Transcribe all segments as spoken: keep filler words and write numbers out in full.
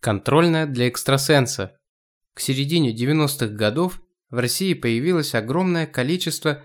Контрольная для экстрасенса. К середине девяностых годов в России появилось огромное количество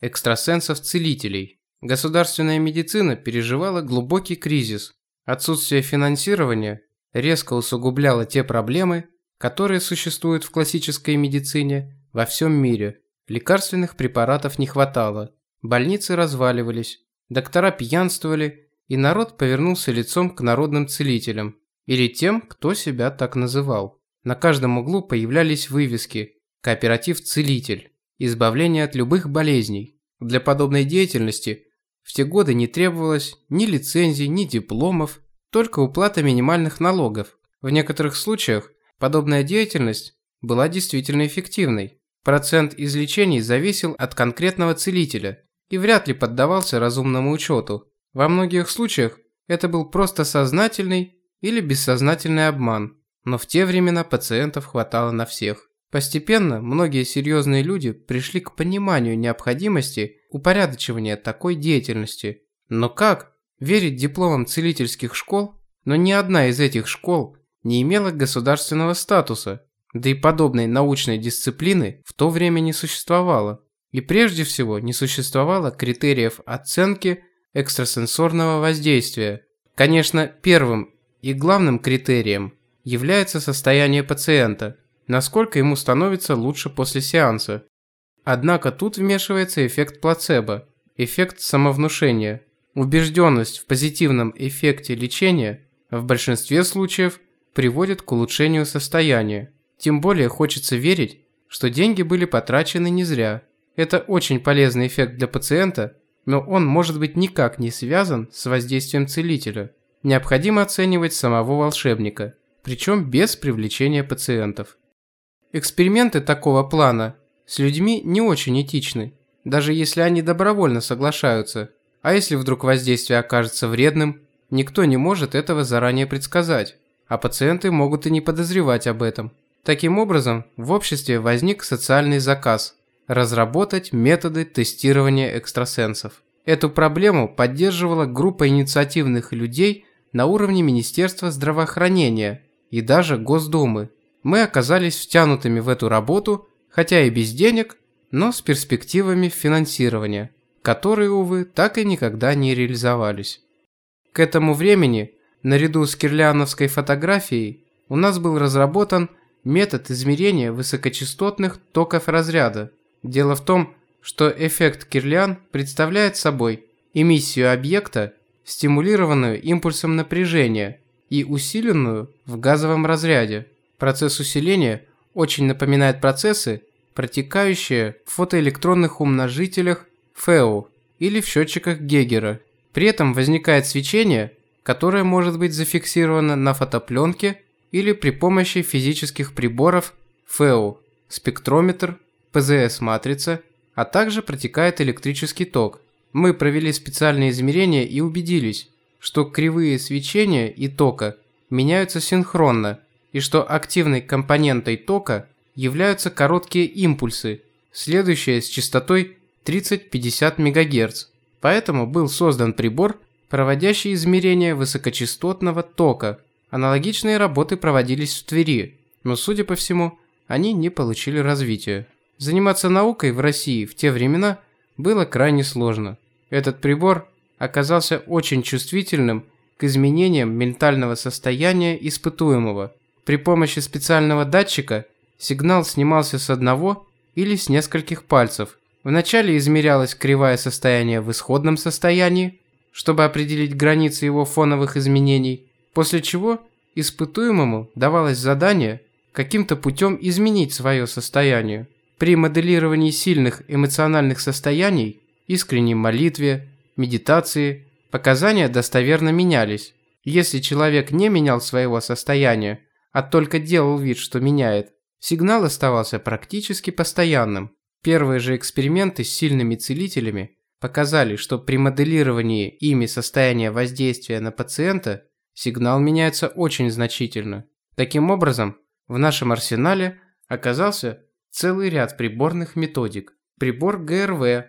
экстрасенсов-целителей. Государственная медицина переживала глубокий кризис. Отсутствие финансирования резко усугубляло те проблемы, которые существуют в классической медицине во всем мире. Лекарственных препаратов не хватало, больницы разваливались, доктора пьянствовали, и народ повернулся лицом к народным целителям. Или тем, кто себя так называл. На каждом углу появлялись вывески «Кооператив-целитель», «Избавление от любых болезней». Для подобной деятельности в те годы не требовалось ни лицензий, ни дипломов, только уплата минимальных налогов. В некоторых случаях подобная деятельность была действительно эффективной. Процент излечений зависел от конкретного целителя и вряд ли поддавался разумному учету. Во многих случаях это был просто сознательный или бессознательный обман, но в те времена пациентов хватало на всех. Постепенно многие серьезные люди пришли к пониманию необходимости упорядочивания такой деятельности. Но как верить дипломам целительских школ? Но ни одна из этих школ не имела государственного статуса, да и подобной научной дисциплины в то время не существовало. И прежде всего не существовало критериев оценки экстрасенсорного воздействия. Конечно, первым и главным критерием является состояние пациента, насколько ему становится лучше после сеанса. Однако тут вмешивается эффект плацебо, эффект самовнушения. Убежденность в позитивном эффекте лечения в большинстве случаев приводит к улучшению состояния. Тем более хочется верить, что деньги были потрачены не зря. Это очень полезный эффект для пациента, но он может быть никак не связан с воздействием целителя. Необходимо оценивать самого волшебника, причем без привлечения пациентов. Эксперименты такого плана с людьми не очень этичны, даже если они добровольно соглашаются. А если вдруг воздействие окажется вредным, никто не может этого заранее предсказать, а пациенты могут и не подозревать об этом. Таким образом, в обществе возник социальный заказ – разработать методы тестирования экстрасенсов. Эту проблему поддерживала группа инициативных людей на уровне Министерства здравоохранения и даже Госдумы. Мы оказались втянутыми в эту работу, хотя и без денег, но с перспективами финансирования, которые, увы, так и никогда не реализовались. К этому времени, наряду с кирляновской фотографией, у нас был разработан метод измерения высокочастотных токов разряда. Дело в том, что эффект Кирлян представляет собой эмиссию объекта, стимулированную импульсом напряжения и усиленную в газовом разряде. Процесс усиления очень напоминает процессы, протекающие в фотоэлектронных умножителях ФЭО или в счетчиках Гейгера. При этом возникает свечение, которое может быть зафиксировано на фотопленке или при помощи физических приборов ФЭО, спектрометр, ПЗС-матрица, а также протекает электрический ток. Мы провели специальные измерения и убедились, что кривые свечения и тока меняются синхронно, и что активной компонентой тока являются короткие импульсы, следующие с частотой тридцать-пятьдесят мегагерц. Поэтому был создан прибор, проводящий измерения высокочастотного тока. Аналогичные работы проводились в Твери, но, судя по всему, они не получили развития. Заниматься наукой в России в те времена было крайне сложно. Этот прибор оказался очень чувствительным к изменениям ментального состояния испытуемого. При помощи специального датчика сигнал снимался с одного или с нескольких пальцев. Вначале измерялась кривая состояния в исходном состоянии, чтобы определить границы его фоновых изменений, после чего испытуемому давалось задание каким-то путем изменить свое состояние. При моделировании сильных эмоциональных состояний, искренней молитве, медитации, показания достоверно менялись. Если человек не менял своего состояния, а только делал вид, что меняет, сигнал оставался практически постоянным. Первые же эксперименты с сильными целителями показали, что при моделировании ими состояния воздействия на пациента сигнал меняется очень значительно. Таким образом, в нашем арсенале оказался целый ряд приборных методик. Прибор ГРВ,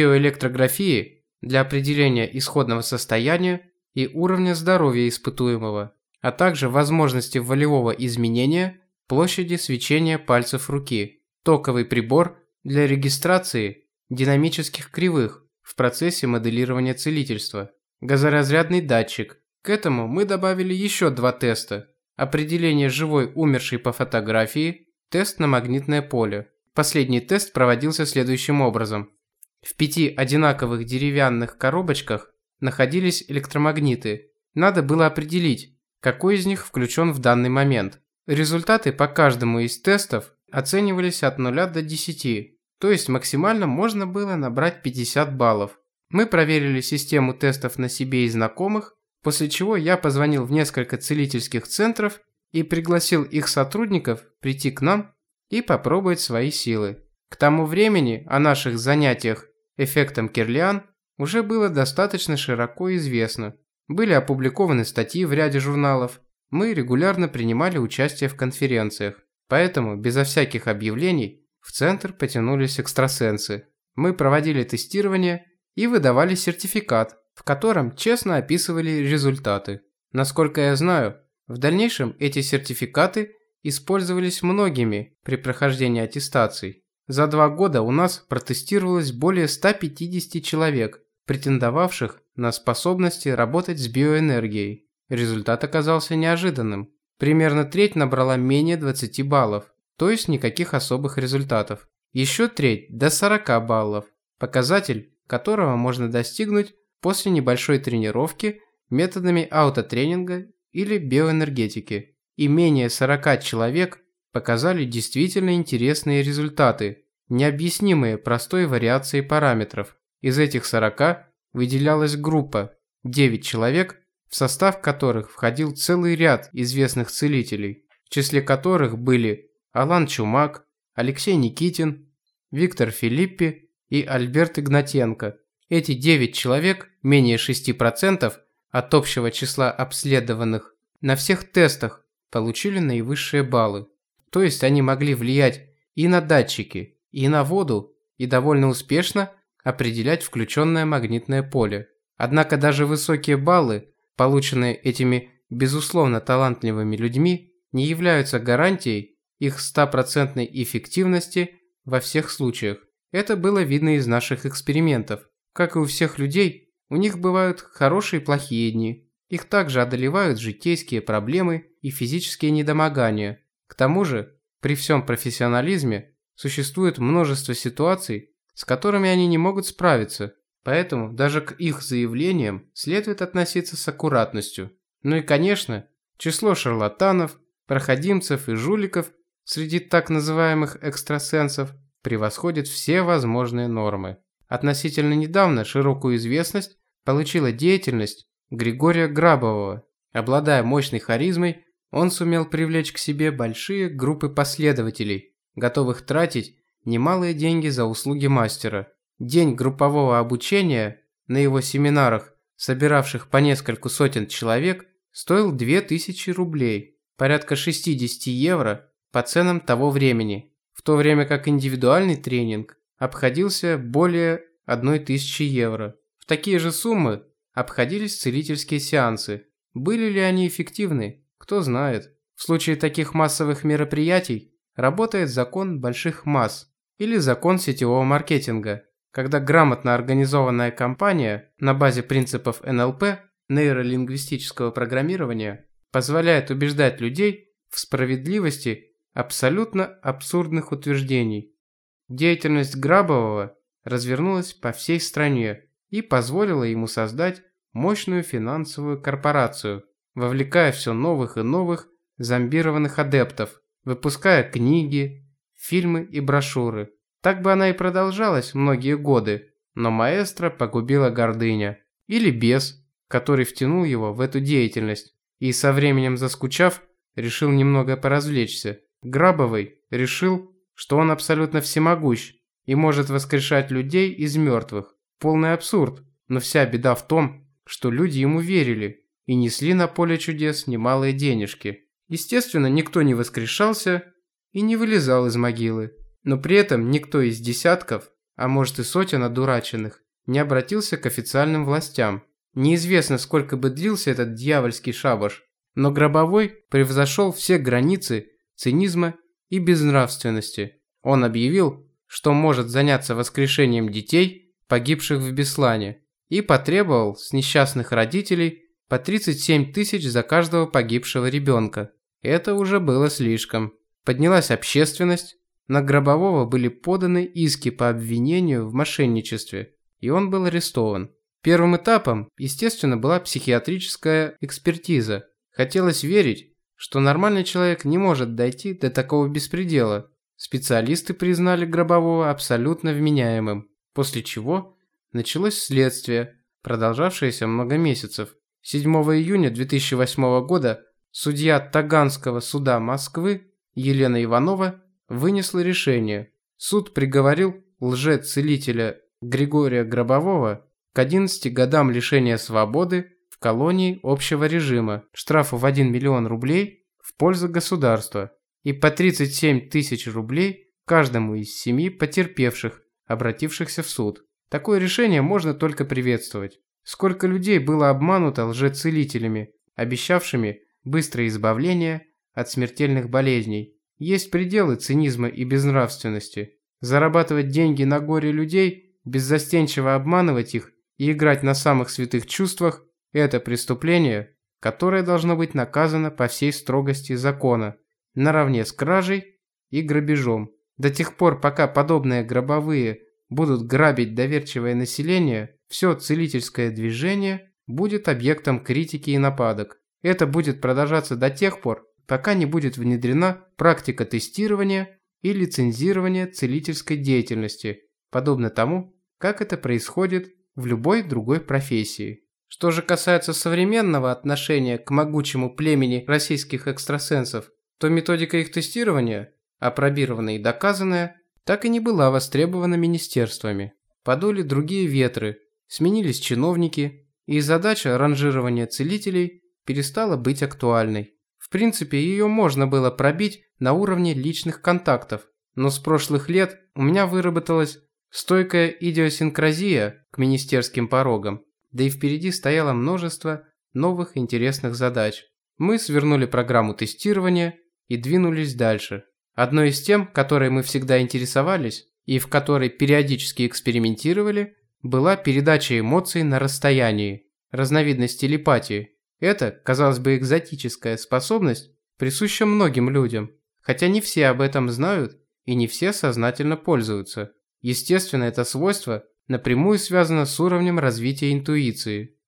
биоэлектрографии для определения исходного состояния и уровня здоровья испытуемого, а также возможности волевого изменения площади свечения пальцев руки, токовый прибор для регистрации динамических кривых в процессе моделирования целительства, газоразрядный датчик. К этому мы добавили еще два теста: определение живой умершей по фотографии, тест на магнитное поле. Последний тест проводился следующим образом. В пяти одинаковых деревянных коробочках находились электромагниты. Надо было определить, какой из них включен в данный момент. Результаты по каждому из тестов оценивались от нуля до десяти, то есть максимально можно было набрать пятьдесят баллов. Мы проверили систему тестов на себе и знакомых, после чего я позвонил в несколько целительских центров и пригласил их сотрудников прийти к нам и попробовать свои силы. К тому времени о наших занятиях эффектом Кирлиан уже было достаточно широко известно. Были опубликованы статьи в ряде журналов, мы регулярно принимали участие в конференциях, поэтому безо всяких объявлений в центр потянулись экстрасенсы. Мы проводили тестирование и выдавали сертификат, в котором честно описывали результаты. Насколько я знаю, в дальнейшем эти сертификаты использовались многими при прохождении аттестаций. За два года у нас протестировалось более ста пятидесяти человек, претендовавших на способности работать с биоэнергией. Результат оказался неожиданным. Примерно треть набрала менее двадцати баллов, то есть никаких особых результатов. Еще треть до сорока баллов, показатель которого можно достигнуть после небольшой тренировки методами аутотренинга или биоэнергетики. И менее сорока человек показали действительно интересные результаты, необъяснимые простой вариацией параметров. Из этих сорока выделялась группа девять человек, в состав которых входил целый ряд известных целителей, в числе которых были Алан Чумак, Алексей Никитин, Виктор Филиппи и Альберт Игнатенко. Эти девять человек, менее шести процентов от общего числа обследованных, на всех тестах получили наивысшие баллы. То есть они могли влиять и на датчики, и на воду, и довольно успешно определять включенное магнитное поле. Однако даже высокие баллы, полученные этими безусловно талантливыми людьми, не являются гарантией их стопроцентной эффективности во всех случаях. Это было видно из наших экспериментов. Как и у всех людей, у них бывают хорошие и плохие дни. Их также одолевают житейские проблемы и физические недомогания. К тому же, при всем профессионализме, существует множество ситуаций, с которыми они не могут справиться. Поэтому даже к их заявлениям следует относиться с аккуратностью. Ну и, конечно, число шарлатанов, проходимцев и жуликов среди так называемых экстрасенсов превосходит все возможные нормы. Относительно недавно широкую известность получила деятельность Григория Грабового. Обладая мощной харизмой, он сумел привлечь к себе большие группы последователей, готовых тратить немалые деньги за услуги мастера. День группового обучения на его семинарах, собиравших по нескольку сотен человек, стоил две тысячи рублей, порядка шестьдесят евро по ценам того времени, в то время как индивидуальный тренинг обходился более одной тысячи евро. В такие же суммы обходились целительские сеансы. Были ли они эффективны? Кто знает. В случае таких массовых мероприятий работает закон больших масс или закон сетевого маркетинга, когда грамотно организованная кампания на базе принципов эн эл пэ, нейролингвистического программирования, позволяет убеждать людей в справедливости абсолютно абсурдных утверждений. Деятельность Грабового развернулась по всей стране и позволила ему создать мощную финансовую корпорацию, вовлекая все новых и новых зомбированных адептов, выпуская книги, фильмы и брошюры. Так бы она и продолжалась многие годы, но маэстро погубила гордыня, или бес, который втянул его в эту деятельность, и со временем заскучав, решил немного поразвлечься. Грабовый решил, что он абсолютно всемогущ и может воскрешать людей из мертвых. Полный абсурд, но вся беда в том, что люди ему верили и несли на поле чудес немалые денежки. Естественно, никто не воскрешался и не вылезал из могилы. Но при этом никто из десятков, а может и сотен одураченных, не обратился к официальным властям. Неизвестно, сколько бы длился этот дьявольский шабаш. Но Гробовой превзошел все границы цинизма и безнравственности. Он объявил, что может заняться воскрешением детей, погибших в Беслане, и потребовал с несчастных родителей по тридцать семь тысяч за каждого погибшего ребенка. Это уже было слишком. Поднялась общественность, на Гробового были поданы иски по обвинению в мошенничестве, и он был арестован. Первым этапом, естественно, была психиатрическая экспертиза. Хотелось верить, что нормальный человек не может дойти до такого беспредела. Специалисты признали Гробового абсолютно вменяемым, после чего началось следствие, продолжавшееся много месяцев. седьмого июня две тысячи восьмого года судья Таганского суда Москвы Елена Иванова вынесла решение. Суд приговорил лжецелителя Григория Гробового к одиннадцати годам лишения свободы в колонии общего режима, штрафу в один миллион рублей в пользу государства и по тридцать семь тысяч рублей каждому из семи потерпевших, обратившихся в суд. Такое решение можно только приветствовать. Сколько людей было обмануто лжецелителями, обещавшими быстрое избавление от смертельных болезней. Есть пределы цинизма и безнравственности. Зарабатывать деньги на горе людей, беззастенчиво обманывать их и играть на самых святых чувствах – это преступление, которое должно быть наказано по всей строгости закона, наравне с кражей и грабежом. До тех пор, пока подобные гробовые будут грабить доверчивое население, все целительское движение будет объектом критики и нападок. Это будет продолжаться до тех пор, пока не будет внедрена практика тестирования и лицензирования целительской деятельности, подобно тому, как это происходит в любой другой профессии. Что же касается современного отношения к могучему племени российских экстрасенсов, то методика их тестирования, апробированная и доказанная, так и не была востребована министерствами. Подули другие ветры, сменились чиновники, и задача ранжирования целителей перестала быть актуальной. В принципе, ее можно было пробить на уровне личных контактов, но с прошлых лет у меня выработалась стойкая идиосинкразия к министерским порогам, да и впереди стояло множество новых интересных задач. Мы свернули программу тестирования и двинулись дальше. Одной из тем, которой мы всегда интересовались и в которой периодически экспериментировали, была передача эмоций на расстоянии, разновидность телепатии. Это, казалось бы, экзотическая способность присуща многим людям, хотя не все об этом знают и не все сознательно пользуются. Естественно, это свойство напрямую связано с уровнем развития интуиции.